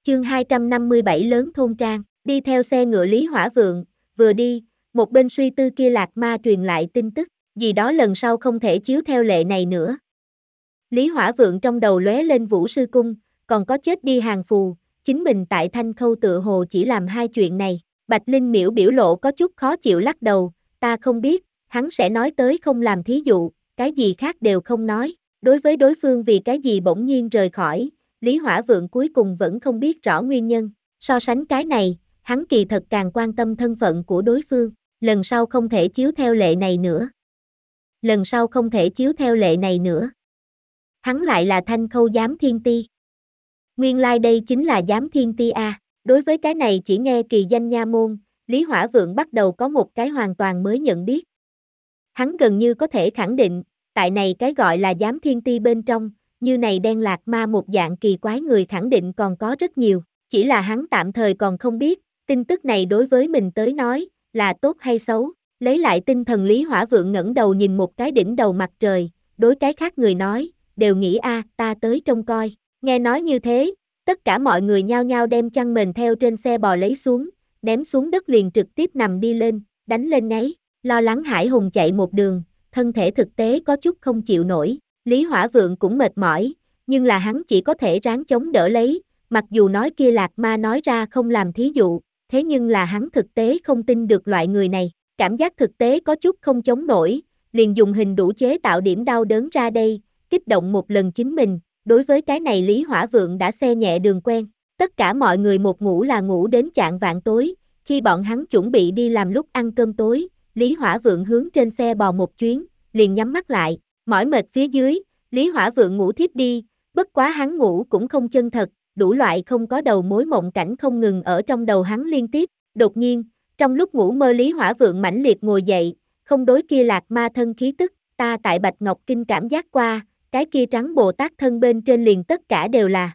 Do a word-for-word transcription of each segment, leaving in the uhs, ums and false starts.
Chương hai trăm năm mươi bảy lớn thôn trang, đi theo xe ngựa Lý Hỏa Vượng, vừa đi, một bên suy tư kia Lạc Ma truyền lại tin tức, gì đó lần sau không thể chiếu theo lệ này nữa. Lý Hỏa Vượng trong đầu lóe lên Vũ Sư Cung, còn có chết đi hàng phù, chính mình tại Thanh Khâu tựa hồ chỉ làm hai chuyện này. Bạch Linh Miễu biểu lộ có chút khó chịu lắc đầu, ta không biết, hắn sẽ nói tới không làm thí dụ, cái gì khác đều không nói. Đối với đối phương vì cái gì bỗng nhiên rời khỏi, Lý Hỏa Vượng cuối cùng vẫn không biết rõ nguyên nhân. So sánh cái này, hắn kỳ thật càng quan tâm thân phận của đối phương, lần sau không thể chiếu theo lệ này nữa. Lần sau không thể chiếu theo lệ này nữa. Hắn lại là Thanh Khâu Giám Thiên Ti. Nguyên lai like đây chính là Giám Thiên Ti a. Đối với cái này chỉ nghe kỳ danh nha môn, Lý Hỏa Vượng bắt đầu có một cái hoàn toàn mới nhận biết. Hắn gần như có thể khẳng định, tại này cái gọi là Giám Thiên Ti bên trong, như này đen lạc ma một dạng kỳ quái người khẳng định còn có rất nhiều, chỉ là hắn tạm thời còn không biết, tin tức này đối với mình tới nói, là tốt hay xấu. Lấy lại tinh thần Lý Hỏa Vượng ngẩng đầu nhìn một cái đỉnh đầu mặt trời, đối cái khác người nói, đều nghĩ a, ta tới trông coi. Nghe nói như thế, tất cả mọi người nhao nhao đem chăn mền theo trên xe bò lấy xuống, ném xuống đất liền trực tiếp nằm đi lên, đánh lên ngáy, lo lắng Hải Hùng chạy một đường, thân thể thực tế có chút không chịu nổi. Lý Hỏa Vượng cũng mệt mỏi, nhưng là hắn chỉ có thể ráng chống đỡ lấy, mặc dù nói kia Lạc Ma nói ra không làm thí dụ, thế nhưng là hắn thực tế không tin được loại người này, cảm giác thực tế có chút không chống nổi, liền dùng hình đủ chế tạo điểm đau đớn ra đây, kích động một lần chính mình. Đối với cái này Lý Hỏa Vượng đã xe nhẹ đường quen, tất cả mọi người một ngủ là ngủ đến chạng vạng tối, khi bọn hắn chuẩn bị đi làm lúc ăn cơm tối, Lý Hỏa Vượng hướng trên xe bò một chuyến, liền nhắm mắt lại, mỏi mệt phía dưới, Lý Hỏa Vượng ngủ thiếp đi, bất quá hắn ngủ cũng không chân thật, đủ loại không có đầu mối mộng cảnh không ngừng ở trong đầu hắn liên tiếp, đột nhiên, trong lúc ngủ mơ Lý Hỏa Vượng mãnh liệt ngồi dậy, không đối kia Lạc Ma thân khí tức, ta tại Bạch Ngọc Kinh cảm giác qua, cái kia trắng Bồ Tát thân bên trên liền tất cả đều là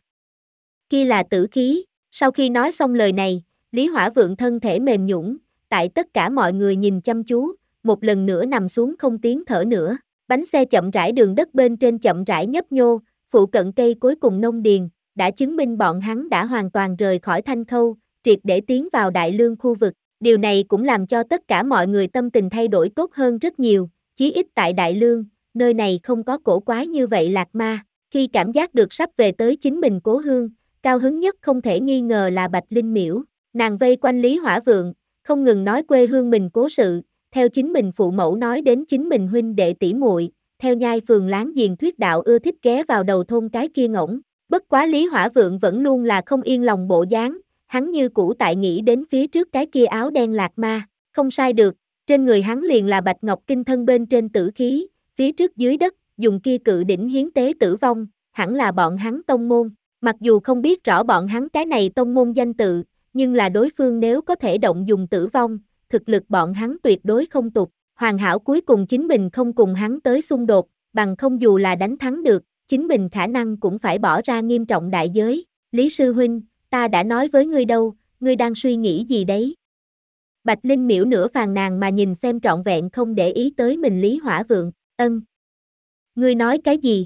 kia là tử khí. Sau khi nói xong lời này, Lý Hỏa Vượng thân thể mềm nhũn, tại tất cả mọi người nhìn chăm chú, một lần nữa nằm xuống không tiếng thở nữa. Bánh xe chậm rãi đường đất bên trên chậm rãi nhấp nhô, phụ cận cây cuối cùng nông điền, đã chứng minh bọn hắn đã hoàn toàn rời khỏi Thanh Khâu, triệt để tiến vào Đại Lương khu vực. Điều này cũng làm cho tất cả mọi người tâm tình thay đổi tốt hơn rất nhiều, chí ít tại Đại Lương, nơi này không có cổ quái như vậy Lạc Ma. Khi cảm giác được sắp về tới chính mình cố hương, cao hứng nhất không thể nghi ngờ là Bạch Linh Miễu. Nàng vây quanh Lý Hỏa Vượng, không ngừng nói quê hương mình cố sự, theo chính mình phụ mẫu nói đến chính mình huynh đệ tỷ muội, theo nhai phường láng giềng thuyết đạo ưa thích ghé vào đầu thôn cái kia ngỗng. Bất quá Lý Hỏa Vượng vẫn luôn là không yên lòng bộ dáng, hắn như cũ tại nghĩ đến phía trước cái kia áo đen Lạc Ma, không sai được, trên người hắn liền là Bạch Ngọc Kinh thân bên trên tử khí, phía trước dưới đất, dùng kia cự đỉnh hiến tế tử vong, hẳn là bọn hắn tông môn. Mặc dù không biết rõ bọn hắn cái này tông môn danh tự, nhưng là đối phương nếu có thể động dùng tử vong, thực lực bọn hắn tuyệt đối không tục. Hoàn hảo cuối cùng chính mình không cùng hắn tới xung đột, bằng không dù là đánh thắng được, chính mình khả năng cũng phải bỏ ra nghiêm trọng đại giới. Lý sư huynh, ta đã nói với ngươi đâu, ngươi đang suy nghĩ gì đấy? Bạch Linh Miễu nửa phàn nàn mà nhìn xem trọn vẹn không để ý tới mình Lý Hỏa Vượng, ân. Ngươi nói cái gì?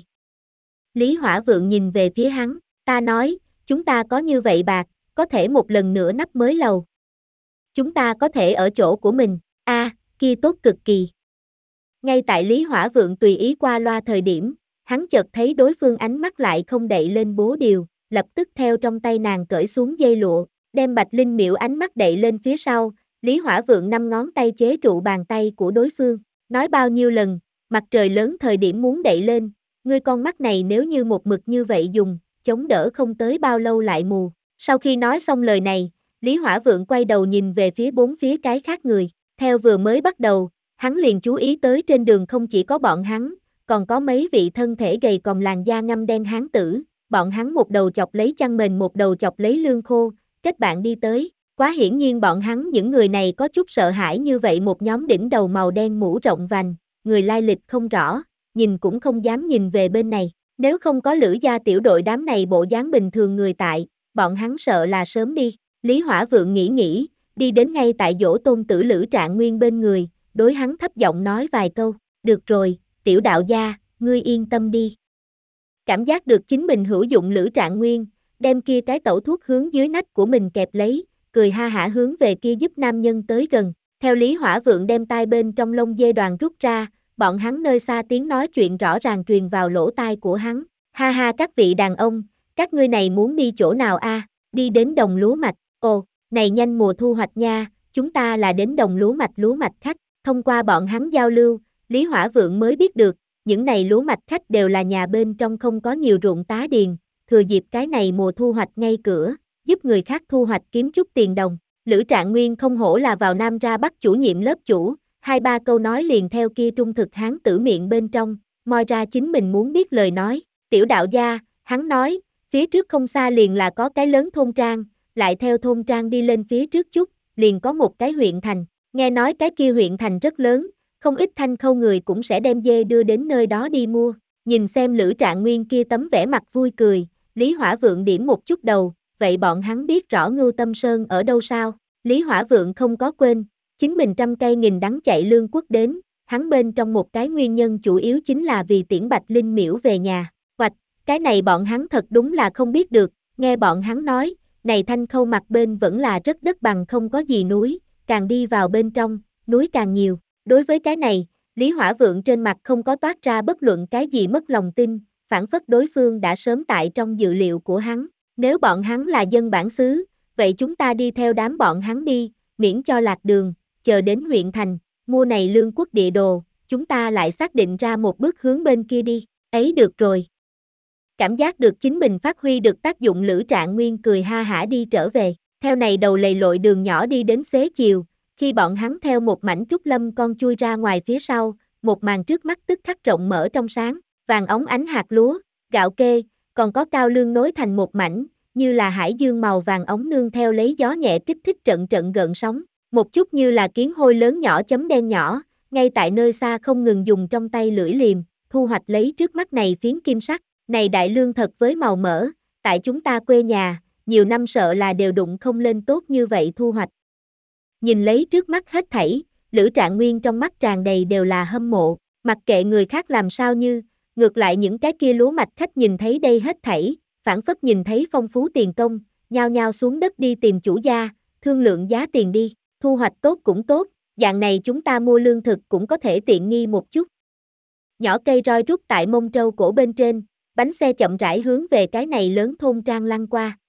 Lý Hỏa Vượng nhìn về phía hắn, ta nói, chúng ta có như vậy bạc, có thể một lần nữa nắp mới lầu. Chúng ta có thể ở chỗ của mình, a, à, kia tốt cực kỳ. Ngay tại Lý Hỏa Vượng tùy ý qua loa thời điểm, hắn chợt thấy đối phương ánh mắt lại không đậy lên bố điều, lập tức theo trong tay nàng cởi xuống dây lụa, đem Bạch Linh Miễu ánh mắt đậy lên phía sau, Lý Hỏa Vượng năm ngón tay chế trụ bàn tay của đối phương, nói bao nhiêu lần, mặt trời lớn thời điểm muốn đậy lên, ngươi con mắt này nếu như một mực như vậy dùng, chống đỡ không tới bao lâu lại mù. Sau khi nói xong lời này, Lý Hỏa Vượng quay đầu nhìn về phía bốn phía cái khác người, theo vừa mới bắt đầu, hắn liền chú ý tới trên đường không chỉ có bọn hắn, còn có mấy vị thân thể gầy còm làn da ngăm đen hán tử, bọn hắn một đầu chọc lấy chăn mền một đầu chọc lấy lương khô, kết bạn đi tới. Quá hiển nhiên bọn hắn những người này có chút sợ hãi như vậy một nhóm đỉnh đầu màu đen mũ rộng vành, người lai lịch không rõ, nhìn cũng không dám nhìn về bên này. Nếu không có Lữ gia tiểu đội đám này bộ dáng bình thường người tại, bọn hắn sợ là sớm đi. Lý Hỏa Vượng nghĩ nghĩ, đi đến ngay tại Dỗ Tôn tử Lữ Trạng Nguyên bên người, đối hắn thấp giọng nói vài câu, được rồi, tiểu đạo gia, ngươi yên tâm đi. Cảm giác được chính mình hữu dụng Lữ Trạng Nguyên, đem kia cái tẩu thuốc hướng dưới nách của mình kẹp lấy, cười ha hả hướng về kia giúp nam nhân tới gần. Theo Lý Hỏa Vượng đem tai bên trong lông dê đoàn rút ra, bọn hắn nơi xa tiếng nói chuyện rõ ràng truyền vào lỗ tai của hắn. Ha ha các vị đàn ông, các ngươi này muốn đi chỗ nào a? À? Đi đến đồng lúa mạch. Ồ, này nhanh mùa thu hoạch nha, chúng ta là đến đồng lúa mạch lúa mạch khách. Thông qua bọn hắn giao lưu, Lý Hỏa Vượng mới biết được, những này lúa mạch khách đều là nhà bên trong không có nhiều ruộng tá điền, thừa dịp cái này mùa thu hoạch ngay cửa, giúp người khác thu hoạch kiếm chút tiền đồng. Lữ Trạng Nguyên không hổ là vào Nam ra Bắc chủ nhiệm lớp chủ, hai ba câu nói liền theo kia trung thực hán tử miệng bên trong, moi ra chính mình muốn biết lời nói. Tiểu đạo gia, hắn nói, phía trước không xa liền là có cái lớn thôn trang, lại theo thôn trang đi lên phía trước chút, liền có một cái huyện thành. Nghe nói cái kia huyện thành rất lớn, không ít thanh khâu người cũng sẽ đem dê đưa đến nơi đó đi mua. Nhìn xem Lữ Trạng Nguyên kia tấm vẻ mặt vui cười, Lý Hỏa Vượng điểm một chút đầu, vậy bọn hắn biết rõ Ngưu Tâm Sơn ở đâu sao? Lý Hỏa Vượng không có quên, chính mình trăm cây nghìn đắng chạy Lương Quốc đến, hắn bên trong một cái nguyên nhân chủ yếu chính là vì tiễn Bạch Linh Miễu về nhà. Hoạch, cái này bọn hắn thật đúng là không biết được, nghe bọn hắn nói, này thanh khâu mặt bên vẫn là rất đất bằng không có gì núi, càng đi vào bên trong, núi càng nhiều. Đối với cái này, Lý Hỏa Vượng trên mặt không có toát ra bất luận cái gì mất lòng tin, phản phất đối phương đã sớm tại trong dự liệu của hắn. Nếu bọn hắn là dân bản xứ, vậy chúng ta đi theo đám bọn hắn đi, miễn cho lạc đường, chờ đến huyện thành, mua này Lương Quốc địa đồ, chúng ta lại xác định ra một bước hướng bên kia đi, ấy được rồi. Cảm giác được chính mình phát huy được tác dụng, Lữ Trạng Nguyên cười ha hả đi trở về, theo này đầu lầy lội đường nhỏ đi đến xế chiều, khi bọn hắn theo một mảnh trúc lâm con chui ra ngoài phía sau, một màn trước mắt tức khắc rộng mở trong sáng, vàng óng ánh hạt lúa, gạo kê, còn có cao lương nối thành một mảnh, như là hải dương màu vàng óng nương theo lấy gió nhẹ kích thích trận trận gợn sóng, một chút như là kiến hôi lớn nhỏ chấm đen nhỏ, ngay tại nơi xa không ngừng dùng trong tay lưỡi liềm, thu hoạch lấy trước mắt này phiến kim sắc, này đại lương thật với màu mỡ, tại chúng ta quê nhà, nhiều năm sợ là đều đụng không lên tốt như vậy thu hoạch. Nhìn lấy trước mắt hết thảy, Lữ Trạng Nguyên trong mắt tràn đầy đều là hâm mộ, mặc kệ người khác làm sao như, ngược lại những cái kia lúa mạch khách nhìn thấy đây hết thảy, phản phất nhìn thấy phong phú tiền công, nhao nhao xuống đất đi tìm chủ gia, thương lượng giá tiền đi, thu hoạch tốt cũng tốt, dạng này chúng ta mua lương thực cũng có thể tiện nghi một chút. Nhỏ cây roi rút tại mông trâu cổ bên trên, bánh xe chậm rãi hướng về cái này lớn thôn trang lăn qua.